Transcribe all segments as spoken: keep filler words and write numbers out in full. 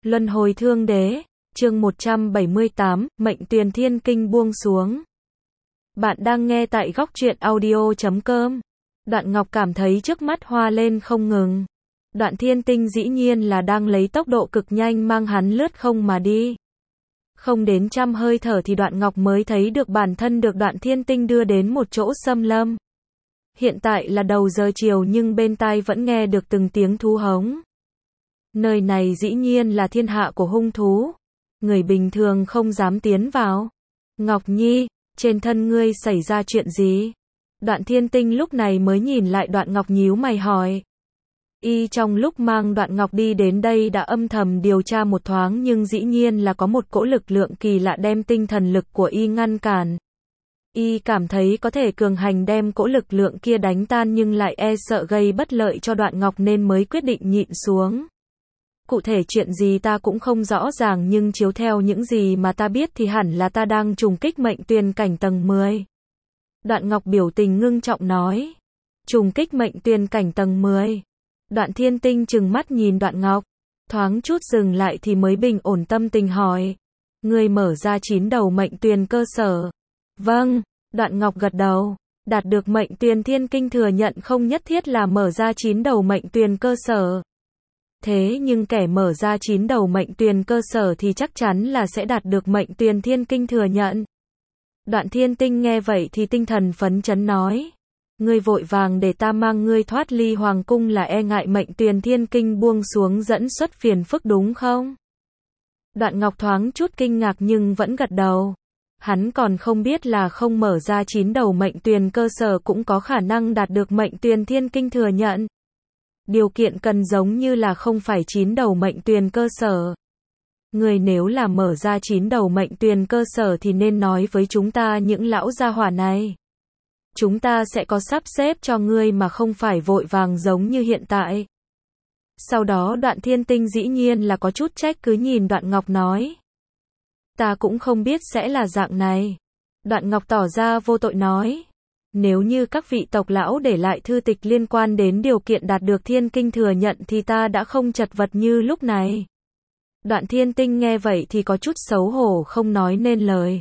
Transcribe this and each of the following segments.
Luân hồi thương đế, chương một trăm bảy mươi tám, mệnh tuyền thiên kinh buông xuống. Bạn đang nghe tại góc truyện audio chấm com. Đoạn Ngọc cảm thấy trước mắt hoa lên không ngừng. Đoạn thiên tinh dĩ nhiên là đang lấy tốc độ cực nhanh mang hắn lướt không mà đi. Không đến trăm hơi thở thì Đoạn Ngọc mới thấy được bản thân được Đoạn thiên tinh đưa đến một chỗ xâm lâm. Hiện tại là đầu giờ chiều nhưng bên tai vẫn nghe được từng tiếng thú hống. Nơi này dĩ nhiên là thiên hạ của hung thú. Người bình thường không dám tiến vào. Ngọc Nhi, trên thân ngươi xảy ra chuyện gì? Đoạn thiên tinh lúc này mới nhìn lại Đoạn Ngọc nhíu mày hỏi. Y trong lúc mang Đoạn Ngọc đi đến đây đã âm thầm điều tra một thoáng nhưng dĩ nhiên là có một cỗ lực lượng kỳ lạ đem tinh thần lực của Y ngăn cản. Y cảm thấy có thể cường hành đem cỗ lực lượng kia đánh tan nhưng lại e sợ gây bất lợi cho Đoạn Ngọc nên mới quyết định nhịn xuống. Cụ thể chuyện gì ta cũng không rõ ràng nhưng chiếu theo những gì mà ta biết thì hẳn là ta đang trùng kích mệnh tuyền cảnh tầng mười. Đoạn Ngọc biểu tình ngưng trọng nói. Trùng kích mệnh tuyền cảnh tầng mười. Đoạn thiên tinh trừng mắt nhìn Đoạn Ngọc. Thoáng chút dừng lại thì mới bình ổn tâm tình hỏi. Ngươi mở ra chín đầu mệnh tuyền cơ sở. Vâng, Đoạn Ngọc gật đầu. Đạt được mệnh tuyền thiên kinh thừa nhận không nhất thiết là mở ra chín đầu mệnh tuyền cơ sở. Thế nhưng kẻ mở ra chín đầu mệnh tuyền cơ sở thì chắc chắn là sẽ đạt được mệnh tuyền thiên kinh thừa nhận. Đoạn thiên tinh nghe vậy thì tinh thần phấn chấn nói. Ngươi vội vàng để ta mang ngươi thoát ly hoàng cung là e ngại mệnh tuyền thiên kinh buông xuống dẫn xuất phiền phức đúng không? Đoạn Ngọc thoáng chút kinh ngạc nhưng vẫn gật đầu. Hắn còn không biết là không mở ra chín đầu mệnh tuyền cơ sở cũng có khả năng đạt được mệnh tuyền thiên kinh thừa nhận. Điều kiện cần giống như là không phải chín đầu mệnh tuyền cơ sở. Người nếu là mở ra chín đầu mệnh tuyền cơ sở thì nên nói với chúng ta những lão gia hỏa này. Chúng ta sẽ có sắp xếp cho ngươi mà không phải vội vàng giống như hiện tại. Sau đó Đoạn thiên tinh dĩ nhiên là có chút trách cứ nhìn Đoạn Ngọc nói. Ta cũng không biết sẽ là dạng này. Đoạn Ngọc tỏ ra vô tội nói. Nếu như các vị tộc lão để lại thư tịch liên quan đến điều kiện đạt được thiên kinh thừa nhận thì ta đã không chật vật như lúc này. Đoạn thiên tinh nghe vậy thì có chút xấu hổ không nói nên lời.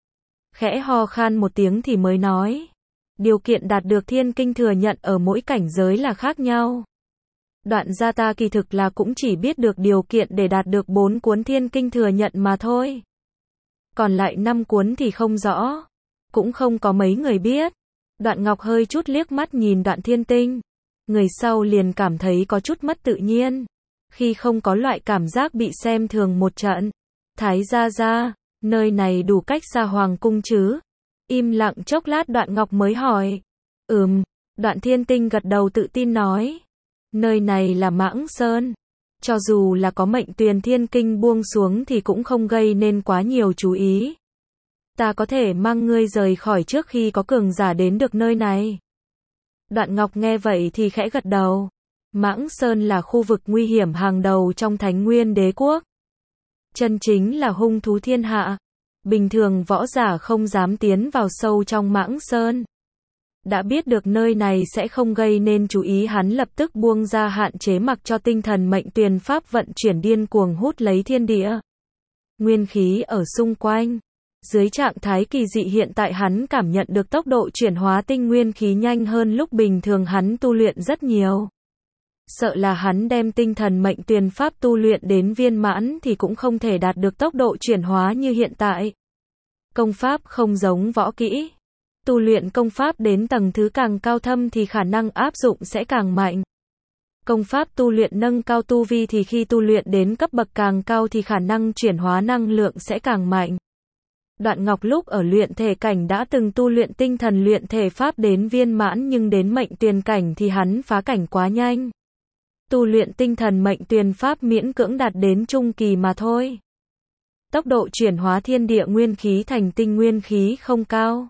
Khẽ ho khan một tiếng thì mới nói. Điều kiện đạt được thiên kinh thừa nhận ở mỗi cảnh giới là khác nhau. Đoạn gia ta kỳ thực là cũng chỉ biết được điều kiện để đạt được bốn cuốn thiên kinh thừa nhận mà thôi. Còn lại năm cuốn thì không rõ. Cũng không có mấy người biết. Đoạn Ngọc hơi chút liếc mắt nhìn Đoạn thiên tinh. Người sau liền cảm thấy có chút mất tự nhiên. Khi không có loại cảm giác bị xem thường một trận. Thái gia gia, nơi này đủ cách xa hoàng cung chứ? Im lặng chốc lát Đoạn Ngọc mới hỏi. Ừm, Đoạn thiên tinh gật đầu tự tin nói. Nơi này là Mãng Sơn. Cho dù là có mệnh tuyền thiên kinh buông xuống thì cũng không gây nên quá nhiều chú ý. Ta có thể mang ngươi rời khỏi trước khi có cường giả đến được nơi này. Đoạn Ngọc nghe vậy thì khẽ gật đầu. Mãng Sơn là khu vực nguy hiểm hàng đầu trong Thánh Nguyên Đế Quốc. Chân chính là hung thú thiên hạ. Bình thường võ giả không dám tiến vào sâu trong Mãng Sơn. Đã biết được nơi này sẽ không gây nên chú ý hắn lập tức buông ra hạn chế mặc cho tinh thần mệnh tuyền pháp vận chuyển điên cuồng hút lấy thiên địa. Nguyên khí ở xung quanh. Dưới trạng thái kỳ dị hiện tại hắn cảm nhận được tốc độ chuyển hóa tinh nguyên khí nhanh hơn lúc bình thường hắn tu luyện rất nhiều. Sợ là hắn đem tinh thần mệnh tuyền pháp tu luyện đến viên mãn thì cũng không thể đạt được tốc độ chuyển hóa như hiện tại. Công pháp không giống võ kỹ. Tu luyện công pháp đến tầng thứ càng cao thâm thì khả năng áp dụng sẽ càng mạnh. Công pháp tu luyện nâng cao tu vi thì khi tu luyện đến cấp bậc càng cao thì khả năng chuyển hóa năng lượng sẽ càng mạnh. Đoạn Ngọc lúc ở luyện thể cảnh đã từng tu luyện tinh thần luyện thể pháp đến viên mãn nhưng đến mệnh tuyền cảnh thì hắn phá cảnh quá nhanh. Tu luyện tinh thần mệnh tuyền pháp miễn cưỡng đạt đến trung kỳ mà thôi. Tốc độ chuyển hóa thiên địa nguyên khí thành tinh nguyên khí không cao.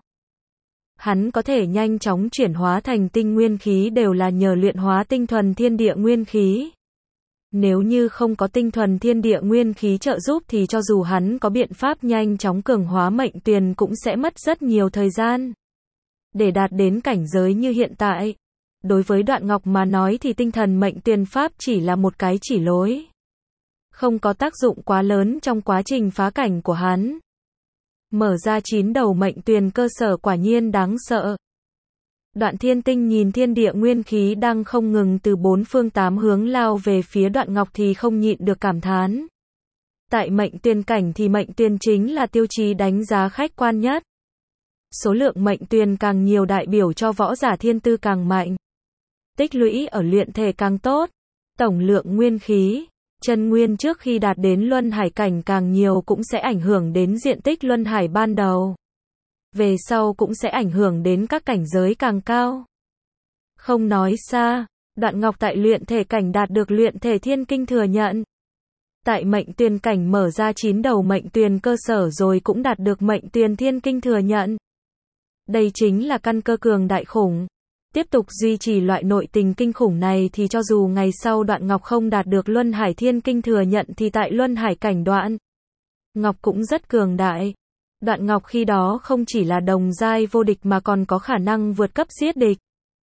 Hắn có thể nhanh chóng chuyển hóa thành tinh nguyên khí đều là nhờ luyện hóa tinh thuần thiên địa nguyên khí. Nếu như không có tinh thuần thiên địa nguyên khí trợ giúp thì cho dù hắn có biện pháp nhanh chóng cường hóa mệnh tuyền cũng sẽ mất rất nhiều thời gian. Để đạt đến cảnh giới như hiện tại, đối với Đoạn Ngọc mà nói thì tinh thần mệnh tuyền pháp chỉ là một cái chỉ lối. không có tác dụng quá lớn trong quá trình phá cảnh của hắn. Mở ra chín đầu mệnh tuyền cơ sở quả nhiên đáng sợ. Đoạn Thiên Tinh nhìn thiên địa nguyên khí đang không ngừng từ bốn phương tám hướng lao về phía Đoạn Ngọc thì không nhịn được cảm thán. Tại mệnh tuyền cảnh thì mệnh tuyền chính là tiêu chí đánh giá khách quan nhất. Số lượng mệnh tuyền càng nhiều đại biểu cho võ giả thiên tư càng mạnh. Tích lũy ở luyện thể càng tốt. Tổng lượng nguyên khí, chân nguyên trước khi đạt đến luân hải cảnh càng nhiều cũng sẽ ảnh hưởng đến diện tích luân hải ban đầu. Về sau cũng sẽ ảnh hưởng đến các cảnh giới càng cao. Không nói xa, Đoạn Ngọc tại luyện thể cảnh đạt được luyện thể thiên kinh thừa nhận. Tại mệnh tuyền cảnh mở ra chín đầu mệnh tuyền cơ sở rồi cũng đạt được mệnh tuyền thiên kinh thừa nhận. Đây chính là căn cơ cường đại khủng. Tiếp tục duy trì loại nội tình kinh khủng này thì cho dù ngày sau Đoạn Ngọc không đạt được luân hải thiên kinh thừa nhận thì tại luân hải cảnh Đoạn Ngọc cũng rất cường đại. Đoạn Ngọc khi đó không chỉ là đồng giai vô địch mà còn có khả năng vượt cấp giết địch.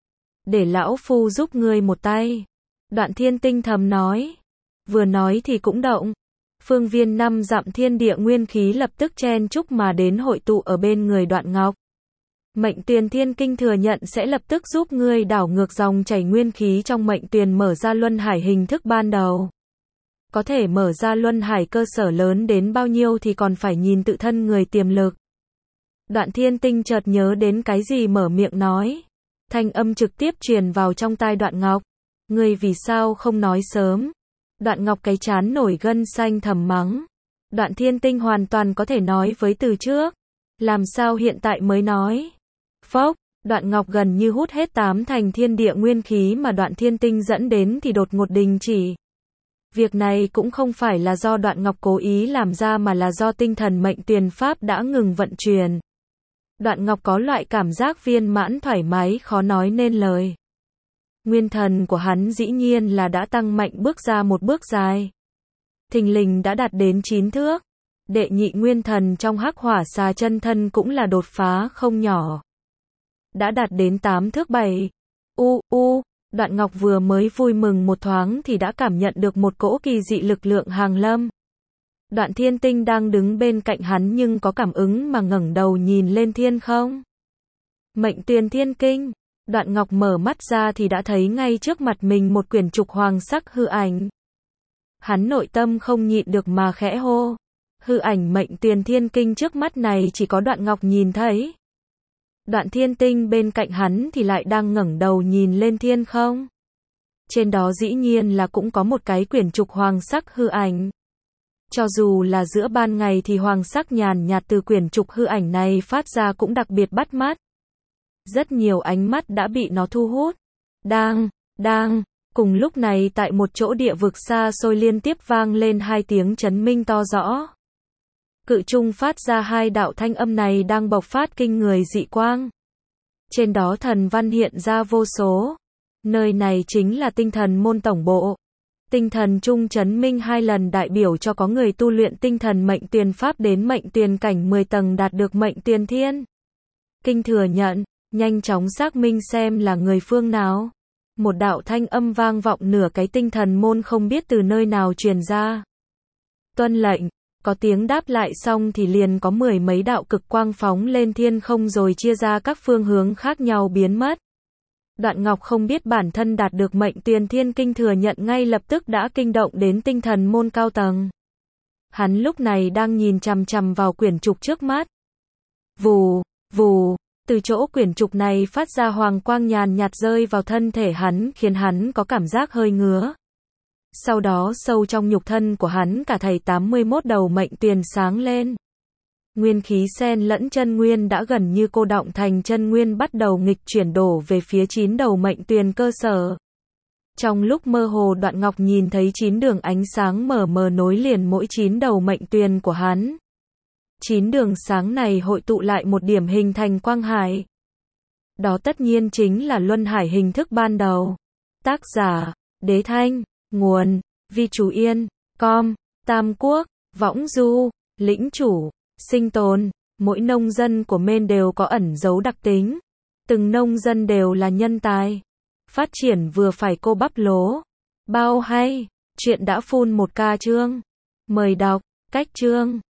Để lão phu giúp ngươi một tay. Đoạn Thiên Tinh thầm nói. Vừa nói thì cũng động. Phương viên năm dặm thiên địa nguyên khí lập tức chen chúc mà đến hội tụ ở bên người Đoạn Ngọc. Mệnh tuyền thiên kinh thừa nhận sẽ lập tức giúp ngươi đảo ngược dòng chảy nguyên khí trong mệnh tuyền mở ra luân hải hình thức ban đầu. Có thể mở ra luân hải cơ sở lớn đến bao nhiêu thì còn phải nhìn tự thân người tiềm lực. Đoạn Thiên Tinh chợt nhớ đến cái gì mở miệng nói. Thanh âm trực tiếp truyền vào trong tai Đoạn Ngọc. Ngươi vì sao không nói sớm? Đoạn Ngọc cái chán nổi gân xanh thầm mắng. Đoạn Thiên Tinh hoàn toàn có thể nói với từ trước. Làm sao hiện tại mới nói? Phốc, Đoạn Ngọc gần như hút hết tám thành thiên địa nguyên khí mà Đoạn Thiên Tinh dẫn đến thì đột ngột đình chỉ. Việc này cũng không phải là do Đoạn Ngọc cố ý làm ra mà là do tinh thần mệnh tuyền pháp đã ngừng vận chuyển. Đoạn Ngọc có loại cảm giác viên mãn thoải mái khó nói nên lời. Nguyên thần của hắn dĩ nhiên là đã tăng mạnh bước ra một bước dài. Thình lình đã đạt đến chín thước. Đệ nhị nguyên thần trong hắc hỏa xà chân thân cũng là đột phá không nhỏ. Đã đạt đến tám thước bảy. U, u, Đoạn Ngọc vừa mới vui mừng một thoáng thì đã cảm nhận được một cỗ kỳ dị lực lượng hàng lâm. Đoạn Thiên Tinh đang đứng bên cạnh hắn nhưng có cảm ứng mà ngẩng đầu nhìn lên thiên không. Mệnh tuyền thiên kinh. Đoạn Ngọc mở mắt ra thì đã thấy ngay trước mặt mình một quyển trục hoàng sắc hư ảnh. Hắn nội tâm không nhịn được mà khẽ hô. Hư ảnh mệnh tuyền thiên kinh trước mắt này chỉ có Đoạn Ngọc nhìn thấy. Đoạn Thiên Tinh bên cạnh hắn thì lại đang ngẩng đầu nhìn lên thiên không. Trên đó dĩ nhiên là cũng có một cái quyển trục hoàng sắc hư ảnh. Cho dù là giữa ban ngày thì hoàng sắc nhàn nhạt từ quyển trục hư ảnh này phát ra cũng đặc biệt bắt mắt. Rất nhiều ánh mắt đã bị nó thu hút. Đang, đang, cùng lúc này tại một chỗ địa vực xa xôi liên tiếp vang lên hai tiếng chấn minh to rõ. Cự trung phát ra hai đạo thanh âm này đang bộc phát kinh người dị quang. Trên đó thần văn hiện ra vô số. Nơi này chính là tinh thần môn tổng bộ. Tinh thần trung chấn minh hai lần đại biểu cho có người tu luyện tinh thần mệnh tuyền pháp đến mệnh tuyền cảnh mười tầng đạt được mệnh tuyền thiên kinh thừa nhận, nhanh chóng xác minh xem là người phương nào. Một đạo thanh âm vang vọng nửa cái tinh thần môn không biết từ nơi nào truyền ra. Tuân lệnh. Có tiếng đáp lại xong thì liền có mười mấy đạo cực quang phóng lên thiên không rồi chia ra các phương hướng khác nhau biến mất. Đoạn Ngọc không biết bản thân đạt được mệnh tuyền thiên kinh thừa nhận ngay lập tức đã kinh động đến tinh thần môn cao tầng. Hắn lúc này đang nhìn chằm chằm vào quyển trục trước mắt. Vù, vù, từ chỗ quyển trục này phát ra hoàng quang nhàn nhạt rơi vào thân thể hắn khiến hắn có cảm giác hơi ngứa. Sau đó sâu trong nhục thân của hắn cả thảy tám mươi mốt đầu mệnh tuyền sáng lên. Nguyên khí xen lẫn chân nguyên đã gần như cô đọng thành chân nguyên bắt đầu nghịch chuyển đổ về phía chín đầu mệnh tuyền cơ sở. Trong lúc mơ hồ Đoạn Ngọc nhìn thấy chín đường ánh sáng mờ mờ nối liền mỗi chín đầu mệnh tuyền của hắn. Chín đường sáng này hội tụ lại một điểm hình thành quang hải. Đó tất nhiên chính là luân hải hình thức ban đầu. Tác giả, Đế Thanh. Nguồn, Vi Chú Yên, com, Tam Quốc, Võng Du, Lĩnh Chủ, Sinh Tồn. Mỗi nông dân của Maine đều có ẩn dấu đặc tính. Từng nông dân đều là nhân tài. Phát triển vừa phải cô bắp lố. Bao hay. Chuyện đã full một ca chương. Mời đọc, cách chương.